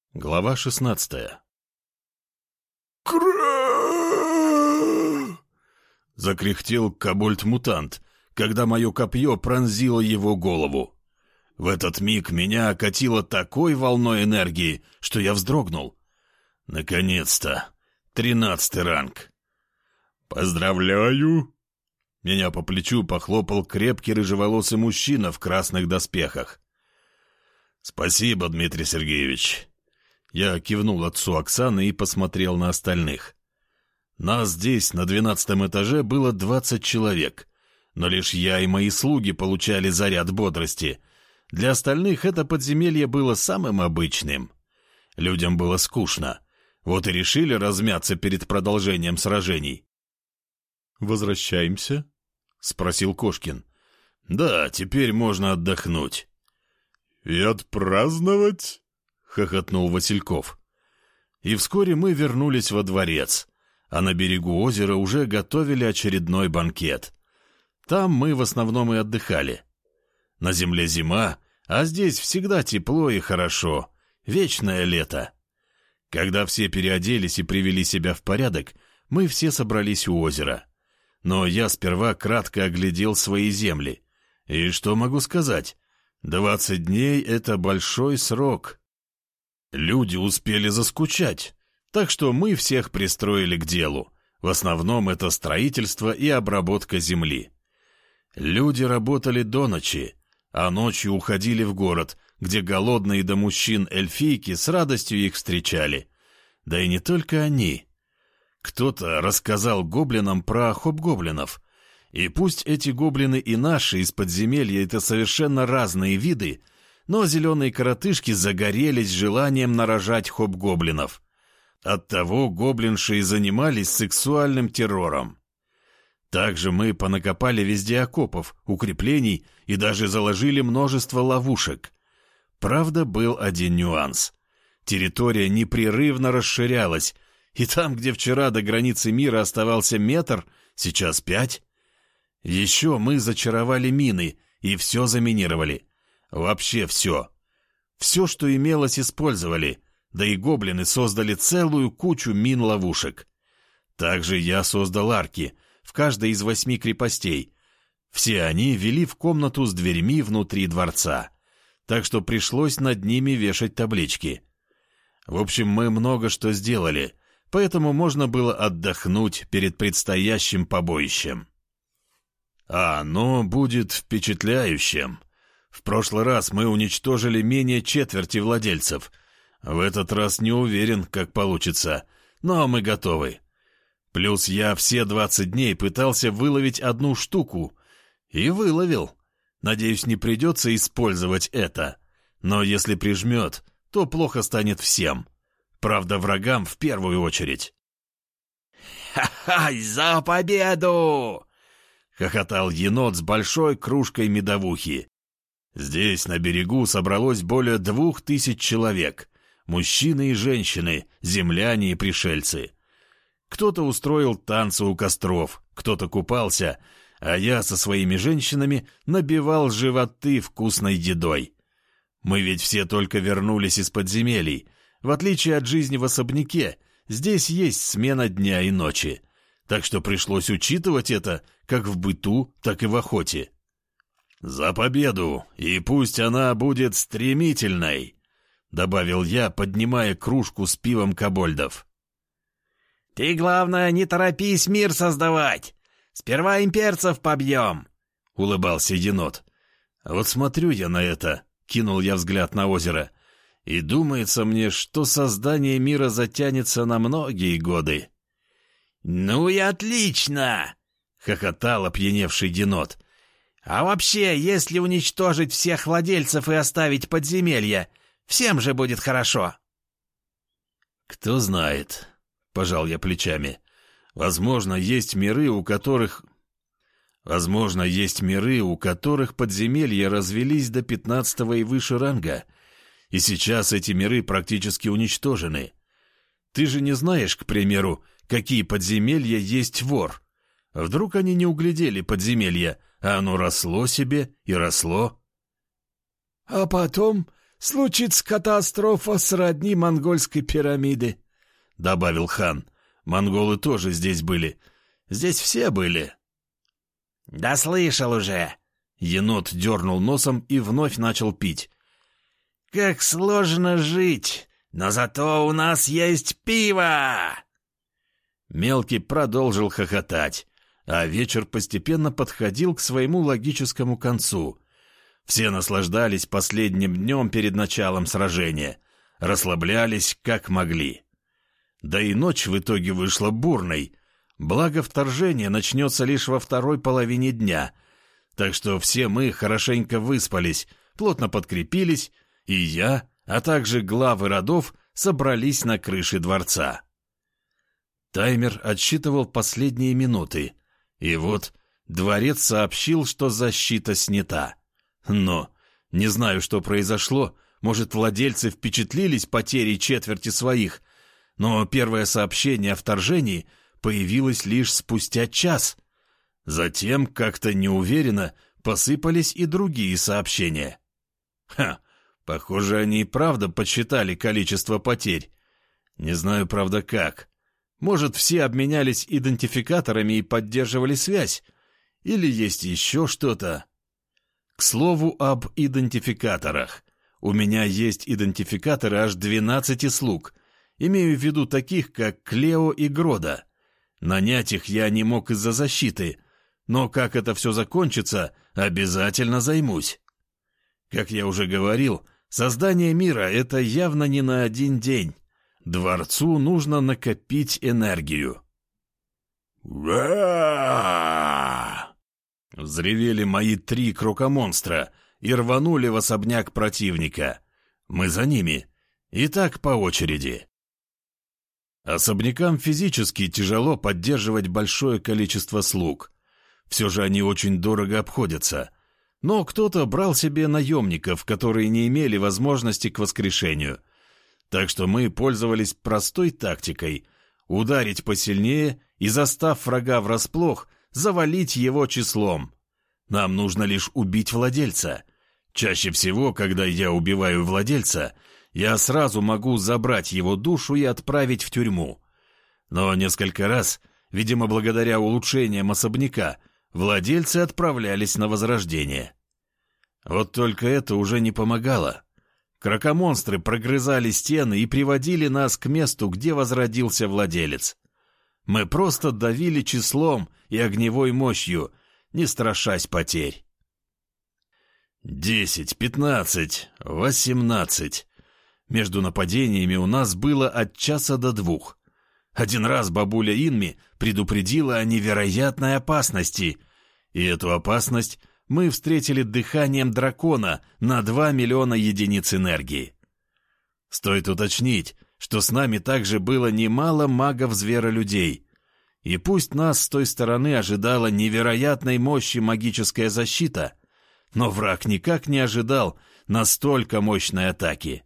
Глава 16. Закряхтел кобальт-мутант, когда мое копье пронзило его голову. В этот миг меня окатило такой волной энергии, что я вздрогнул. Наконец-то! 13-й ранг. «Поздравляю!» Меня по плечу похлопал крепкий рыжеволосый мужчина в красных доспехах. «Спасибо, Дмитрий Сергеевич!» Я кивнул отцу Оксаны и посмотрел на остальных. Нас здесь, на 12-м этаже, было 20 человек, но лишь я и мои слуги получали заряд бодрости. Для остальных это подземелье было самым обычным. Людям было скучно, вот и решили размяться перед продолжением сражений. «Возвращаемся?» — спросил Кошкин. «Да, теперь можно отдохнуть». «И отпраздновать?» — хохотнул Васильков. И вскоре мы вернулись во дворец, а на берегу озера уже готовили очередной банкет. Там мы в основном и отдыхали. На земле зима, а здесь всегда тепло и хорошо, вечное лето. Когда все переоделись и привели себя в порядок, мы все собрались у озера. Но я сперва кратко оглядел свои земли. И что могу сказать? 20 дней — это большой срок. Люди успели заскучать, так что мы всех пристроили к делу. В основном это строительство и обработка земли. Люди работали до ночи, а ночью уходили в город, где голодные до мужчин эльфийки с радостью их встречали. Да и не только они. Кто-то рассказал гоблинам про хобгоблинов. И пусть эти гоблины и наши из подземелья — это совершенно разные виды, но зеленые коротышки загорелись желанием нарожать хобгоблинов. Оттого гоблинши и занимались сексуальным террором. Также мы понакопали везде окопов, укреплений и даже заложили множество ловушек. Правда, был один нюанс. Территория непрерывно расширялась, и там, где вчера до границы мира оставался метр, сейчас 5. Еще мы зачаровали мины и все заминировали. Вообще все. Все, что имелось, использовали, да и гоблины создали целую кучу мин-ловушек. Также я создал арки в каждой из 8 крепостей. Все они вели в комнату с дверьми внутри дворца, так что пришлось над ними вешать таблички. В общем, мы много что сделали, поэтому можно было отдохнуть перед предстоящим побоищем. А оно будет впечатляющим. В прошлый раз мы уничтожили менее четверти владельцев. В этот раз не уверен, как получится, но мы готовы. Плюс я все 20 дней пытался выловить одну штуку. И выловил. Надеюсь, не придется использовать это. Но если прижмет, то плохо станет всем. Правда, врагам в первую очередь. «Ха-ха! За победу!» — хохотал енот с большой кружкой медовухи. Здесь, на берегу, собралось более 2000 человек. Мужчины и женщины, земляне и пришельцы. Кто-то устроил танцы у костров, кто-то купался, а я со своими женщинами набивал животы вкусной едой. Мы ведь все только вернулись из подземелий. В отличие от жизни в особняке, здесь есть смена дня и ночи. Так что пришлось учитывать это как в быту, так и в охоте. «За победу, и пусть она будет стремительной», — добавил я, поднимая кружку с пивом кобольдов. «Ты, главное, не торопись мир создавать. Сперва имперцев побьем», — улыбался енот. «А вот смотрю я на это», — кинул я взгляд на озеро, «и думается мне, что создание мира затянется на многие годы». «Ну и отлично!» — хохотал опьяневший енот. «А вообще, если уничтожить всех владельцев и оставить подземелья, всем же будет хорошо». «Кто знает», — пожал я плечами. «Возможно, есть миры, у которых подземелья развелись до 15-го и выше ранга, и сейчас эти миры практически уничтожены. Ты же не знаешь, к примеру, какие подземелья есть вор. Вдруг они не углядели подземелья, а оно росло себе и росло». «А потом случится катастрофа сродни монгольской пирамиды», — добавил хан. Монголы тоже здесь были. Здесь все были. «Да слышал уже!» Енот дернул носом и вновь начал пить. «Как сложно жить, но зато у нас есть пиво!» Мелкий продолжил хохотать, а вечер постепенно подходил к своему логическому концу. Все наслаждались последним днем перед началом сражения, расслаблялись как могли. Да и ночь в итоге вышла бурной, благо вторжение начнется лишь во второй половине дня, так что все мы хорошенько выспались, плотно подкрепились, и я, а также главы родов собрались на крыше дворца. Таймер отсчитывал последние минуты, и вот дворец сообщил, что защита снята. Но не знаю, что произошло, может, владельцы впечатлились потерей четверти своих, но первое сообщение о вторжении появилось лишь спустя час. Затем, как-то неуверенно, посыпались и другие сообщения. Похоже, они и правда подсчитали количество потерь. Не знаю, правда, как. Может, все обменялись идентификаторами и поддерживали связь? Или есть еще что-то? К слову об идентификаторах. У меня есть идентификаторы аж 12 слуг. Имею в виду таких, как Клео и Грода. Нанять их я не мог из-за защиты, но как это все закончится, обязательно займусь. Как я уже говорил, создание мира — это явно не на один день. Дворцу нужно накопить энергию. Взревели мои 3 крокомонстра и рванули в особняк противника. Мы за ними. И так по очереди. Особнякам физически тяжело поддерживать большое количество слуг. Все же они очень дорого обходятся. Но кто-то брал себе наемников, которые не имели возможности к воскрешению. Так что мы пользовались простой тактикой — ударить посильнее и, застав врага врасплох, завалить его числом. Нам нужно лишь убить владельца. Чаще всего, когда я убиваю владельца, я сразу могу забрать его душу и отправить в тюрьму. Но несколько раз, видимо, благодаря улучшениям особняка, владельцы отправлялись на возрождение. Вот только это уже не помогало. Крокомонстры прогрызали стены и приводили нас к месту, где возродился владелец. Мы просто давили числом и огневой мощью, не страшась потерь. 10, 15, 18. Между нападениями у нас было от часа до 2. Один раз бабуля Инми предупредила о невероятной опасности, и эту опасность мы встретили дыханием дракона на 2 миллиона единиц энергии. Стоит уточнить, что с нами также было немало магов-зверолюдей, и пусть нас с той стороны ожидала невероятной мощи магическая защита, но враг никак не ожидал настолько мощной атаки.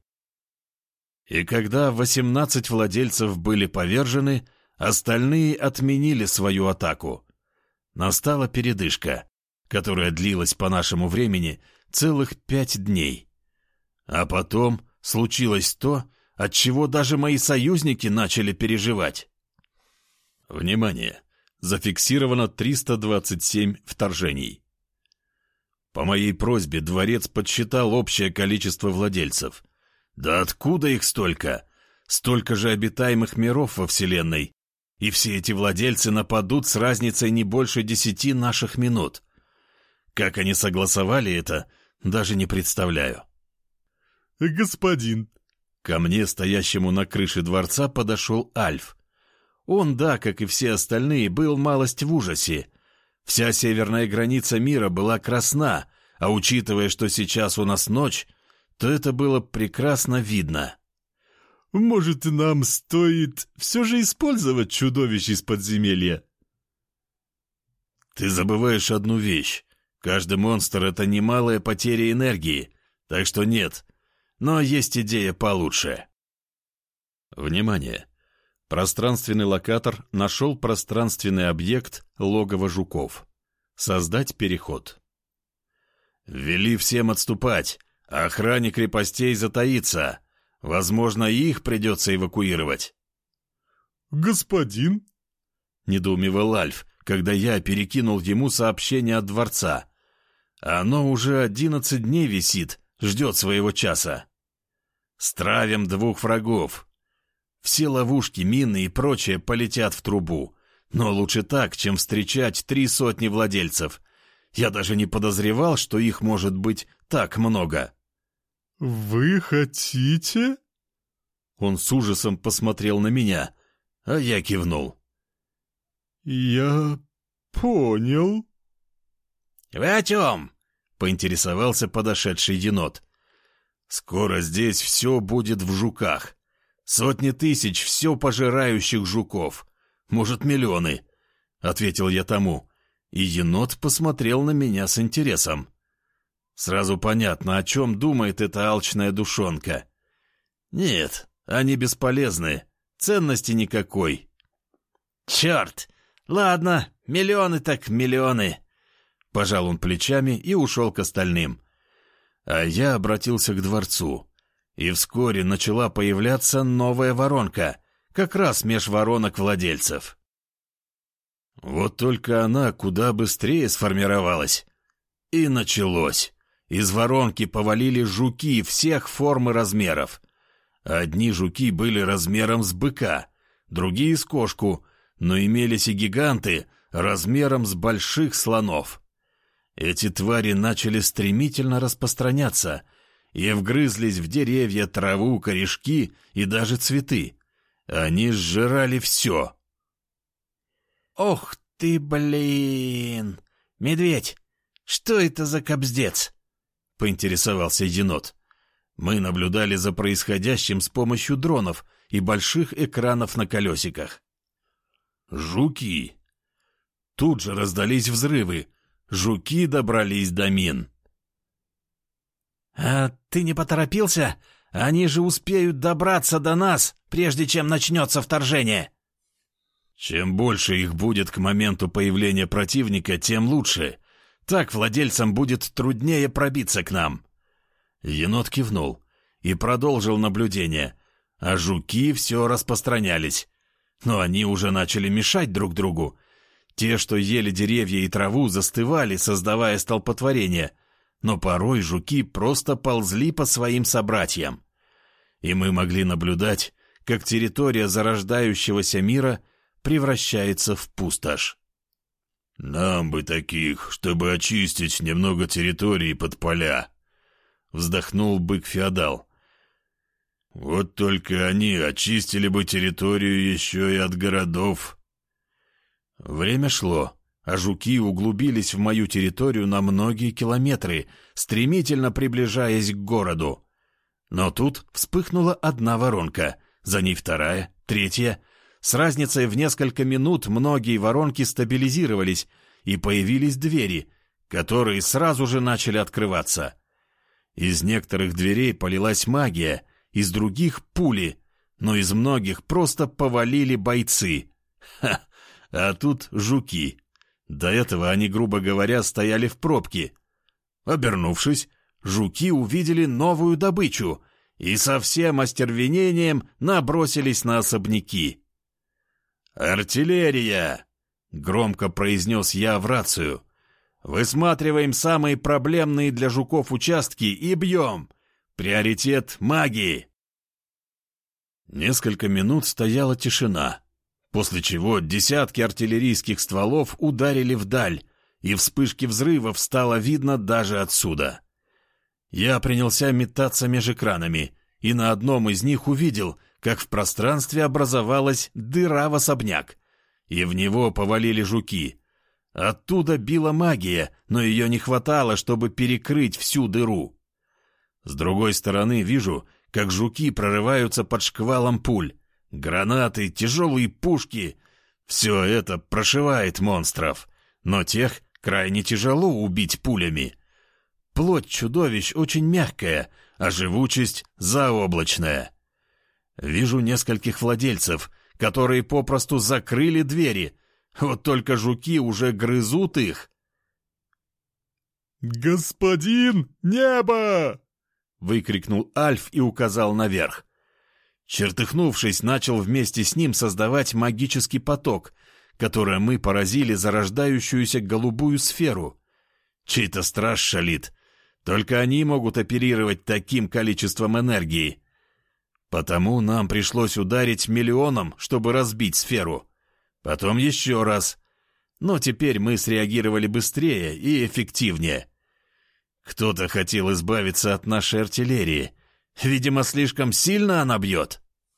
И когда 18 владельцев были повержены, остальные отменили свою атаку. Настала передышка, которая длилась по нашему времени целых 5 дней. А потом случилось то, от чего даже мои союзники начали переживать. Внимание! Зафиксировано 327 вторжений. По моей просьбе дворец подсчитал общее количество владельцев. Да откуда их столько? Столько же обитаемых миров во Вселенной. И все эти владельцы нападут с разницей не больше 10 наших минут. Как они согласовали это, даже не представляю. «Господин!» Ко мне, стоящему на крыше дворца, подошел Альф. Он, да, как и все остальные, был малость в ужасе. Вся северная граница мира была красна, а учитывая, что сейчас у нас ночь, то это было прекрасно видно. «Может, нам стоит все же использовать чудовищ из подземелья?» «Ты забываешь одну вещь. Каждый монстр — это немалая потеря энергии, так что нет. Но есть идея получше». Внимание! Пространственный локатор нашел пространственный объект логово жуков. Создать переход. Ввели всем отступать, Охране крепостей затаиться. Возможно, их придется эвакуировать». «Господин?» — недоумевал Альф, когда я перекинул ему сообщение от дворца. Оно уже 11 дней висит, ждет своего часа. «Стравим 2 врагов. Все ловушки, мины и прочее полетят в трубу. Но лучше так, чем встречать 300 владельцев. Я даже не подозревал, что их может быть так много». «Вы хотите?» Он с ужасом посмотрел на меня, а я кивнул. «Я понял». «Вы о чем?» — поинтересовался подошедший енот. «Скоро здесь все будет в жуках. Сотни тысяч все пожирающих жуков. Может, миллионы», — ответил я тому. И енот посмотрел на меня с интересом. Сразу понятно, о чем думает эта алчная душонка. Нет, они бесполезны. Ценности никакой. «Черт! Ладно, миллионы так миллионы!» Пожал он плечами и ушел к остальным. А я обратился к дворцу. И вскоре начала появляться новая воронка, как раз меж воронок владельцев. Вот только она куда быстрее сформировалась. И началось. Из воронки повалили жуки всех форм и размеров. Одни жуки были размером с быка, другие — с кошку, но имелись и гиганты размером с больших слонов. Эти твари начали стремительно распространяться и вгрызлись в деревья, траву, корешки и даже цветы. Они сжирали все. «Ох ты, блин! Медведь, что это за кобздец?» — поинтересовался енот. Мы наблюдали за происходящим с помощью дронов и больших экранов на колесиках. Жуки. Тут же раздались взрывы. Жуки добрались до мин. «А ты не поторопился? Они же успеют добраться до нас, прежде чем начнется вторжение!» Чем больше их будет к моменту появления противника, тем лучше. Так владельцам будет труднее пробиться к нам. Енот кивнул и продолжил наблюдение, а жуки все распространялись. Но они уже начали мешать друг другу. Те, что ели деревья и траву, застывали, создавая столпотворение, но порой жуки просто ползли по своим собратьям. И мы могли наблюдать, как территория зарождающегося мира превращается в пустошь. «Нам бы таких, чтобы очистить немного территории под поля», — вздохнул бык-феодал. «Вот только они очистили бы территорию еще и от городов». Время шло, а жуки углубились в мою территорию на многие километры, стремительно приближаясь к городу. Но тут вспыхнула одна воронка, за ней вторая, третья. С разницей в несколько минут многие воронки стабилизировались, и появились двери, которые сразу же начали открываться. Из некоторых дверей полилась магия, из других — пули, но из многих просто повалили бойцы. Ха! А тут жуки. До этого они, грубо говоря, стояли в пробке. Обернувшись, жуки увидели новую добычу и со всем остервенением набросились на особняки. «Артиллерия!» — громко произнес я в рацию. «Высматриваем самые проблемные для жуков участки и бьем! Приоритет магии!» Несколько минут стояла тишина, после чего десятки артиллерийских стволов ударили вдаль, и вспышки взрывов стало видно даже отсюда. Я принялся метаться меж экранами, и на одном из них увидел, как в пространстве образовалась дыра в особняк, и в него повалили жуки. Оттуда била магия, но ее не хватало, чтобы перекрыть всю дыру. С другой стороны вижу, как жуки прорываются под шквалом пуль. Гранаты, тяжелые пушки — все это прошивает монстров, но тех крайне тяжело убить пулями. Плоть чудовищ очень мягкая, а живучесть заоблачная. Вижу нескольких владельцев, которые попросту закрыли двери. Вот только жуки уже грызут их. «Господин Небо!» выкрикнул Альф и указал наверх. Чертыхнувшись, начал вместе с ним создавать магический поток, которым мы поразили зарождающуюся голубую сферу. Чей-то страж шалит. Только они могут оперировать таким количеством энергии. Потому нам пришлось ударить миллионом, чтобы разбить сферу. Потом еще раз. Но теперь мы среагировали быстрее и эффективнее. Кто-то хотел избавиться от нашей артиллерии. Видимо, слишком сильно она бьет.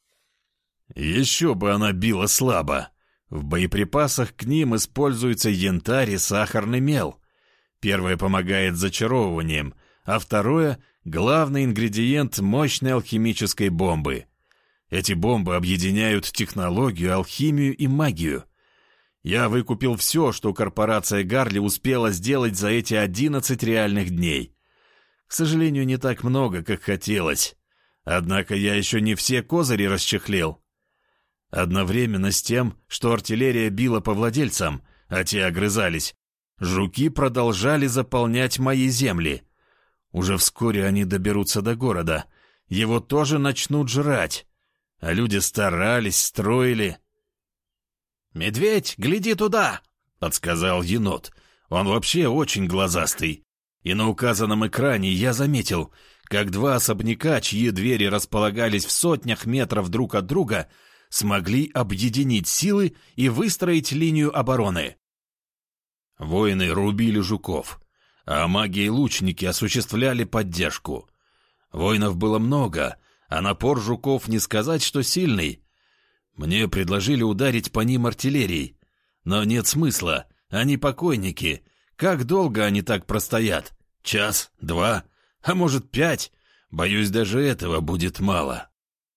Еще бы она била слабо. В боеприпасах к ним используются янтарь и сахарный мел. Первое помогает зачаровыванием, а второе — главный ингредиент мощной алхимической бомбы. Эти бомбы объединяют технологию, алхимию и магию. Я выкупил все, что корпорация Гарли успела сделать за эти 11 реальных дней. К сожалению, не так много, как хотелось. Однако я еще не все козыри расчехлил. Одновременно с тем, что артиллерия била по владельцам, а те огрызались, жуки продолжали заполнять мои земли. Уже вскоре они доберутся до города. Его тоже начнут жрать. А люди старались, строили. «Медведь, гляди туда!» — подсказал енот. Он вообще очень глазастый. И на указанном экране я заметил, как два особняка, чьи двери располагались в сотнях метров друг от друга, смогли объединить силы и выстроить линию обороны. Воины рубили жуков, а маги и лучники осуществляли поддержку. Воинов было много, а напор жуков не сказать, что сильный. Мне предложили ударить по ним артиллерией, но нет смысла, они покойники. Как долго они так простоят? Час, 2, а может 5? Боюсь, даже этого будет мало.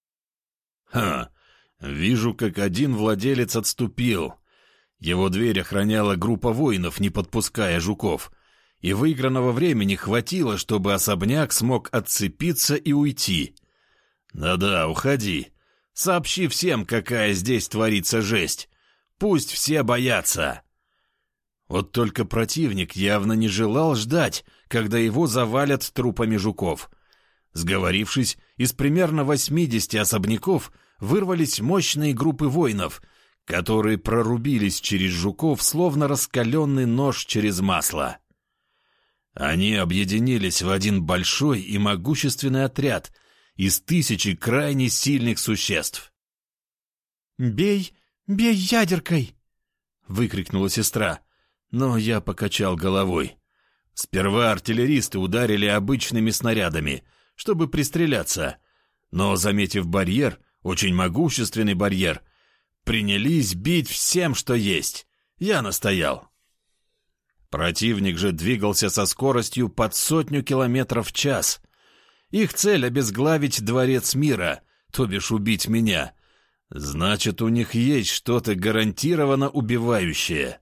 Вижу, как один владелец отступил. Его дверь охраняла группа воинов, не подпуская жуков, и выигранного времени хватило, чтобы особняк смог отцепиться и уйти. Да-да, уходи. Сообщи всем, какая здесь творится жесть. Пусть все боятся. Вот только противник явно не желал ждать, когда его завалят трупами жуков. Сговорившись, из примерно 80 особняков вырвались мощные группы воинов, которые прорубились через жуков, словно раскаленный нож через масло. Они объединились в один большой и могущественный отряд из 1000 крайне сильных существ. «Бей, бей ядеркой!» — выкрикнула сестра, но я покачал головой. Сперва артиллеристы ударили обычными снарядами, чтобы пристреляться, но, заметив барьер, очень могущественный барьер, принялись бить всем, что есть. Я настоял. Противник же двигался со скоростью под 100 километров в час. Их цель — обезглавить дворец мира, то бишь убить меня. Значит, у них есть что-то гарантированно убивающее.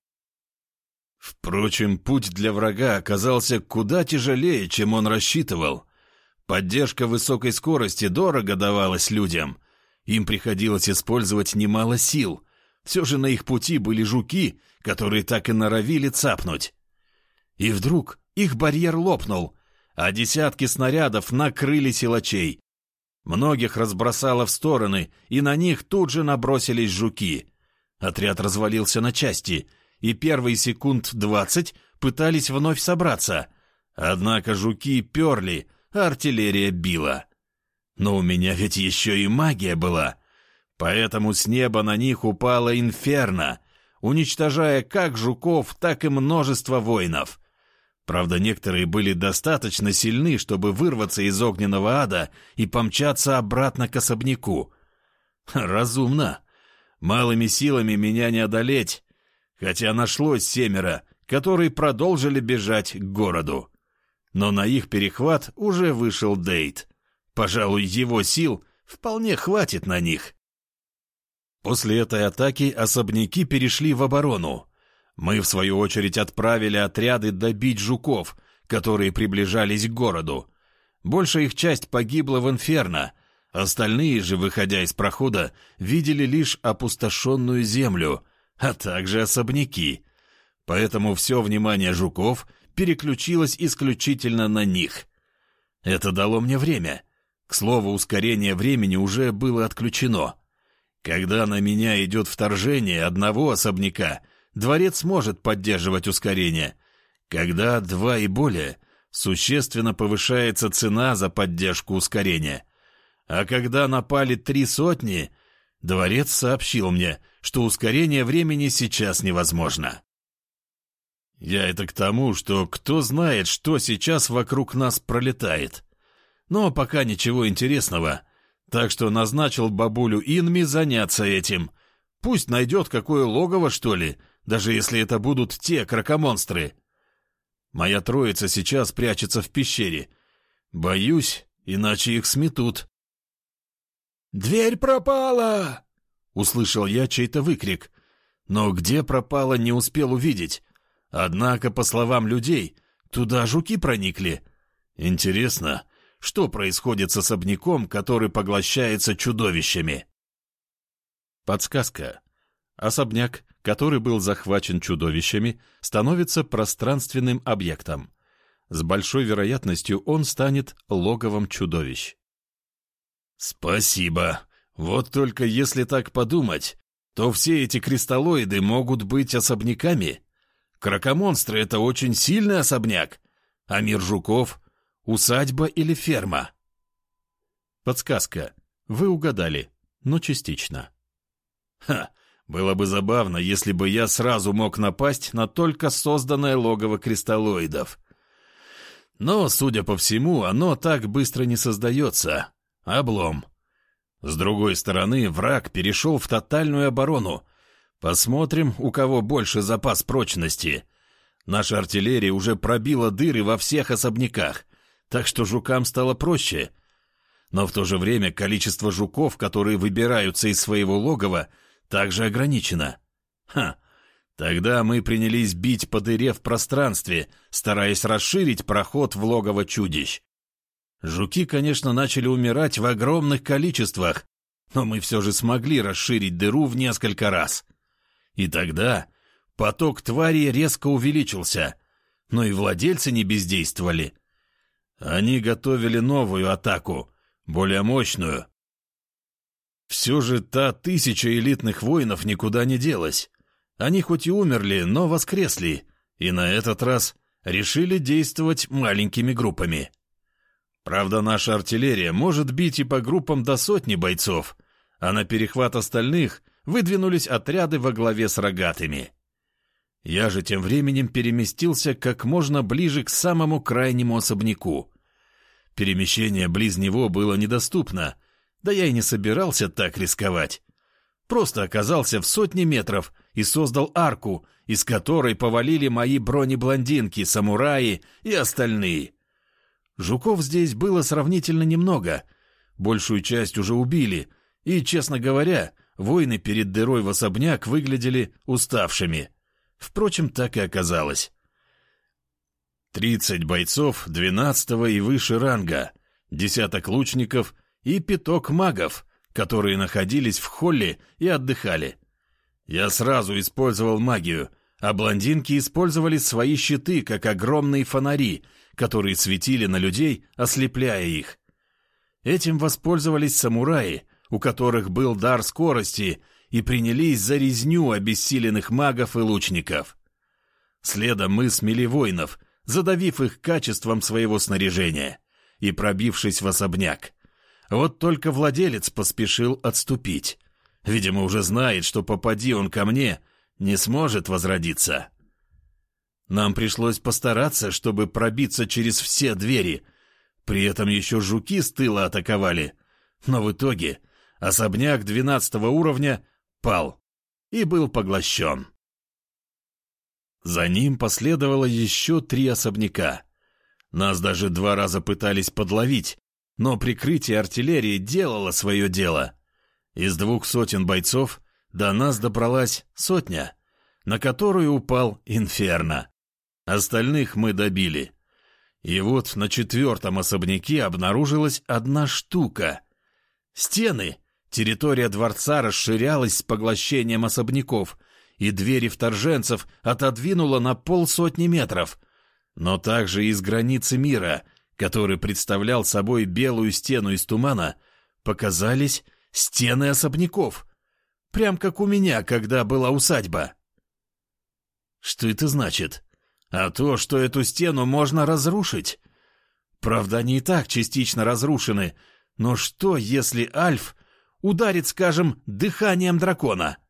Впрочем, путь для врага оказался куда тяжелее, чем он рассчитывал. Поддержка высокой скорости дорого давалась людям. Им приходилось использовать немало сил. Все же на их пути были жуки, которые так и норовили цапнуть. И вдруг их барьер лопнул, а десятки снарядов накрыли силачей. Многих разбросало в стороны, и на них тут же набросились жуки. Отряд развалился на части, и первые секунд 20 пытались вновь собраться. Однако жуки перли, а артиллерия била. Но у меня ведь еще и магия была. Поэтому с неба на них упала инферно, уничтожая как жуков, так и множество воинов. Правда, некоторые были достаточно сильны, чтобы вырваться из огненного ада и помчаться обратно к особняку. Разумно. Малыми силами меня не одолеть, хотя нашлось 7, которые продолжили бежать к городу. Но на их перехват уже вышел Дейт. Пожалуй, его сил вполне хватит на них. После этой атаки особняки перешли в оборону. Мы, в свою очередь, отправили отряды добить жуков, которые приближались к городу. Большая их часть погибла в инферно. Остальные же, выходя из прохода, видели лишь опустошенную землю, а также особняки. Поэтому все внимание жуков переключилось исключительно на них. Это дало мне время. К слову, ускорение времени уже было отключено. Когда на меня идет вторжение одного особняка, дворец может поддерживать ускорение. Когда 2 и более, существенно повышается цена за поддержку ускорения. А когда напали 3 сотни, дворец сообщил мне, что ускорение времени сейчас невозможно. Я это к тому, что кто знает, что сейчас вокруг нас пролетает. Но пока ничего интересного, так что назначил бабулю Инми заняться этим. Пусть найдет какое логово, что ли, даже если это будут те кракомонстры. Моя троица сейчас прячется в пещере. Боюсь, иначе их сметут. «Дверь пропала!» — услышал я чей-то выкрик. Но где пропала, не успел увидеть. Однако, по словам людей, туда жуки проникли. Интересно, что происходит с особняком, который поглощается чудовищами? Подсказка. Особняк, который был захвачен чудовищами, становится пространственным объектом. С большой вероятностью он станет логовом чудовищ. Спасибо. Вот только если так подумать, то все эти кристаллоиды могут быть особняками. Кракомонстры — это очень сильный особняк, а мир жуков — усадьба или ферма. Подсказка. Вы угадали, но частично. Было бы забавно, если бы я сразу мог напасть на только созданное логово кристаллоидов. Но, судя по всему, оно так быстро не создается. Облом. С другой стороны, враг перешел в тотальную оборону. Посмотрим, у кого больше запас прочности. Наша артиллерия уже пробила дыры во всех особняках, так что жукам стало проще. Но в то же время количество жуков, которые выбираются из своего логова, также ограничено. Тогда мы принялись бить по дыре в пространстве, стараясь расширить проход в логово чудищ. Жуки, конечно, начали умирать в огромных количествах, но мы все же смогли расширить дыру в несколько раз. И тогда поток тварей резко увеличился, но и владельцы не бездействовали. Они готовили новую атаку, более мощную. Все же та 1000 элитных воинов никуда не делась. Они хоть и умерли, но воскресли, и на этот раз решили действовать маленькими группами. Правда, наша артиллерия может бить и по группам до 100 бойцов, а на перехват остальных выдвинулись отряды во главе с рогатыми. Я же тем временем переместился как можно ближе к самому крайнему особняку. Перемещение близ него было недоступно, да я и не собирался так рисковать. Просто оказался в 100 метров и создал арку, из которой повалили мои бронеблондинки, самураи и остальные. Жуков здесь было сравнительно немного, большую часть уже убили, и, честно говоря, воины перед дырой в особняк выглядели уставшими. Впрочем, так и оказалось. 30 бойцов 12-го и выше ранга, 10 лучников и 5 магов, которые находились в холле и отдыхали. Я сразу использовал магию, а блондинки использовали свои щиты, как огромные фонари, которые светили на людей, ослепляя их. Этим воспользовались самураи, у которых был дар скорости, и принялись за резню обессиленных магов и лучников. Следом мы смели воинов, задавив их качеством своего снаряжения, и пробившись в особняк. Вот только владелец поспешил отступить. Видимо, уже знает, что попади он ко мне, не сможет возродиться. Нам пришлось постараться, чтобы пробиться через все двери. При этом еще жуки с тыла атаковали. Но в итоге особняк 12-го уровня пал и был поглощен. За ним последовало еще 3 особняка. Нас даже 2 раза пытались подловить, но прикрытие артиллерии делало свое дело. Из 200 бойцов до нас добралась 100, на которую упал Инферно. Остальных мы добили. И вот на 4-м особняке обнаружилась одна штука. Стены. Территория дворца расширялась с поглощением особняков, и двери вторженцев отодвинуло на 50 метров. Но также из границы мира, который представлял собой белую стену из тумана, показались стены особняков, прям как у меня, когда была усадьба. Что это значит? А то, что эту стену можно разрушить. Правда, они и так частично разрушены, но что, если Альф ударит, скажем, дыханием дракона?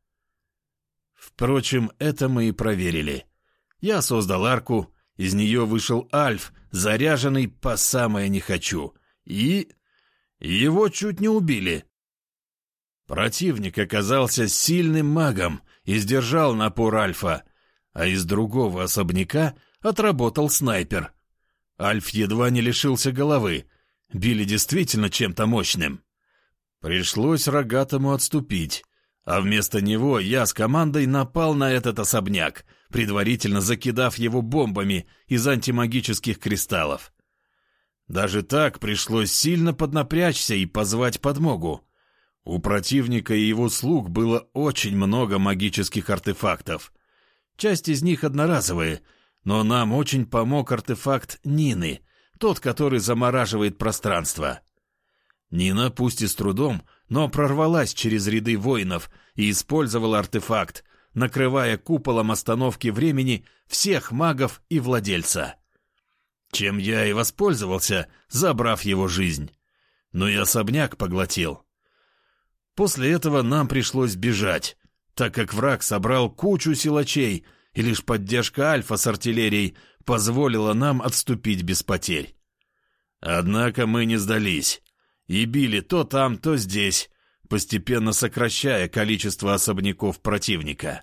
Впрочем, это мы и проверили. Я создал арку, из нее вышел Альф, заряженный по самое не хочу, и его чуть не убили. Противник оказался сильным магом и сдержал напор Альфа, а из другого особняка отработал снайпер. Альф едва не лишился головы, били действительно чем-то мощным. Пришлось Рогатому отступить, а вместо него я с командой напал на этот особняк, предварительно закидав его бомбами из антимагических кристаллов. Даже так пришлось сильно поднапрячься и позвать подмогу. У противника и его слуг было очень много магических артефактов. Часть из них одноразовые, но нам очень помог артефакт Нины, тот, который замораживает пространство. Нина, пусть и с трудом, но прорвалась через ряды воинов и использовала артефакт, накрывая куполом остановки времени всех магов и владельца. Чем я и воспользовался, забрав его жизнь. Но и особняк поглотил. После этого нам пришлось бежать, так как враг собрал кучу силачей, и лишь поддержка Альфа с артиллерией позволила нам отступить без потерь. Однако мы не сдались и били то там, то здесь, постепенно сокращая количество особняков противника.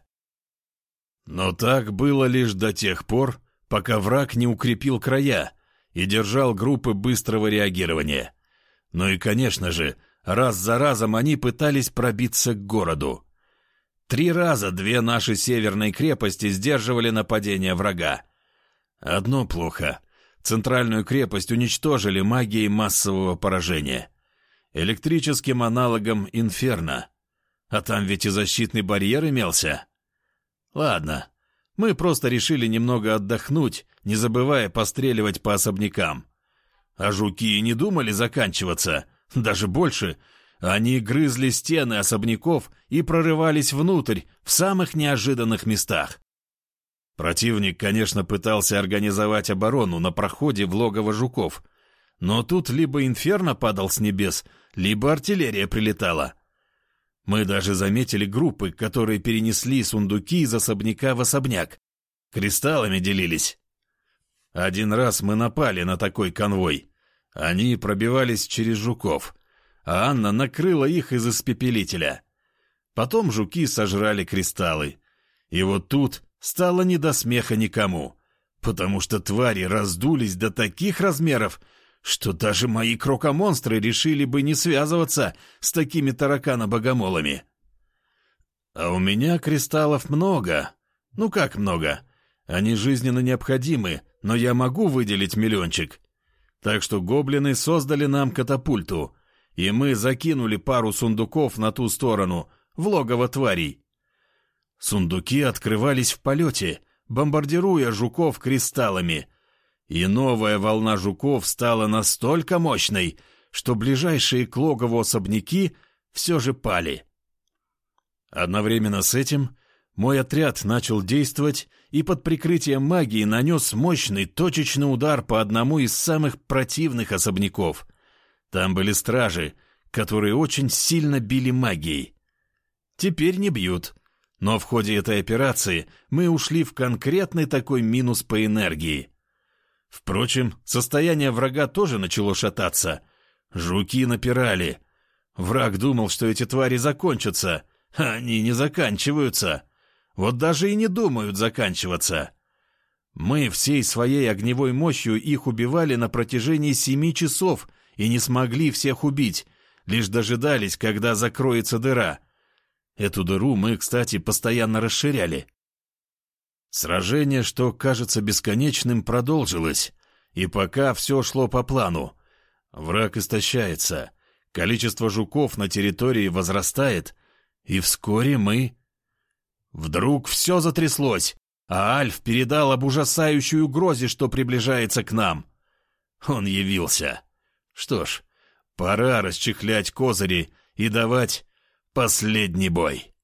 Но так было лишь до тех пор, пока враг не укрепил края и держал группы быстрого реагирования. Ну и, конечно же, раз за разом они пытались пробиться к городу. 3 раза 2 наши северные крепости сдерживали нападение врага. Одно плохо. Центральную крепость уничтожили магией массового поражения. Электрическим аналогом Инферно. А там ведь и защитный барьер имелся. Ладно, мы просто решили немного отдохнуть, не забывая постреливать по особнякам. А жуки и не думали заканчиваться, даже больше. Они грызли стены особняков и прорывались внутрь в самых неожиданных местах. Противник, конечно, пытался организовать оборону на проходе в логово жуков, но тут либо инферно падал с небес, либо артиллерия прилетала. Мы даже заметили группы, которые перенесли сундуки из особняка в особняк. Кристаллами делились. Один раз мы напали на такой конвой. Они пробивались через жуков, а Анна накрыла их из испепелителя. Потом жуки сожрали кристаллы. И вот тут стало не до смеха никому, потому что твари раздулись до таких размеров, что даже мои крокомонстры решили бы не связываться с такими таракано-богомолами. А у меня кристаллов много. Ну как много? Они жизненно необходимы, но я могу выделить миллиончик. Так что гоблины создали нам катапульту, и мы закинули пару сундуков на ту сторону, в логово тварей. Сундуки открывались в полете, бомбардируя жуков кристаллами, и новая волна жуков стала настолько мощной, что ближайшие к логову особняки все же пали. Одновременно с этим мой отряд начал действовать и под прикрытием магии нанес мощный точечный удар по одному из самых противных особняков. Там были стражи, которые очень сильно били магией. Теперь не бьют, но в ходе этой операции мы ушли в конкретный такой минус по энергии. Впрочем, состояние врага тоже начало шататься. Жуки напирали. Враг думал, что эти твари закончатся, а они не заканчиваются. Вот даже и не думают заканчиваться. Мы всей своей огневой мощью их убивали на протяжении 7 часов и не смогли всех убить, лишь дожидались, когда закроется дыра. Эту дыру мы, кстати, постоянно расширяли. Сражение, что кажется бесконечным, продолжилось, и пока все шло по плану. Враг истощается, количество жуков на территории возрастает, и вскоре мы... Вдруг все затряслось, а Альф передал об ужасающей угрозе, что приближается к нам. Он явился. Что ж, пора расчехлять козыри и давать последний бой.